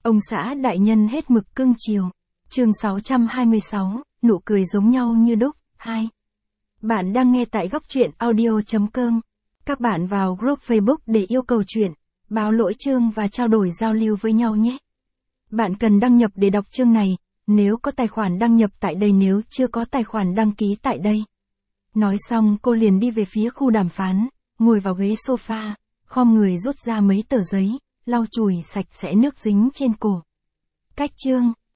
Ông xã đại nhân hết mực cưng chiều. Chương 626, nụ cười giống nhau như đúc, 2. Bạn đang nghe tại góc truyện audio.com. Các bạn vào group Facebook để yêu cầu truyện, báo lỗi chương và trao đổi giao lưu với nhau nhé. Bạn cần đăng nhập để đọc chương này, nếu có tài khoản đăng nhập tại đây, nếu chưa có tài khoản đăng ký tại đây. Nói xong cô liền đi về phía khu đàm phán, ngồi vào ghế sofa, khom người rút ra mấy tờ giấy, lau chùi sạch sẽ nước dính trên cổ. Cách chương,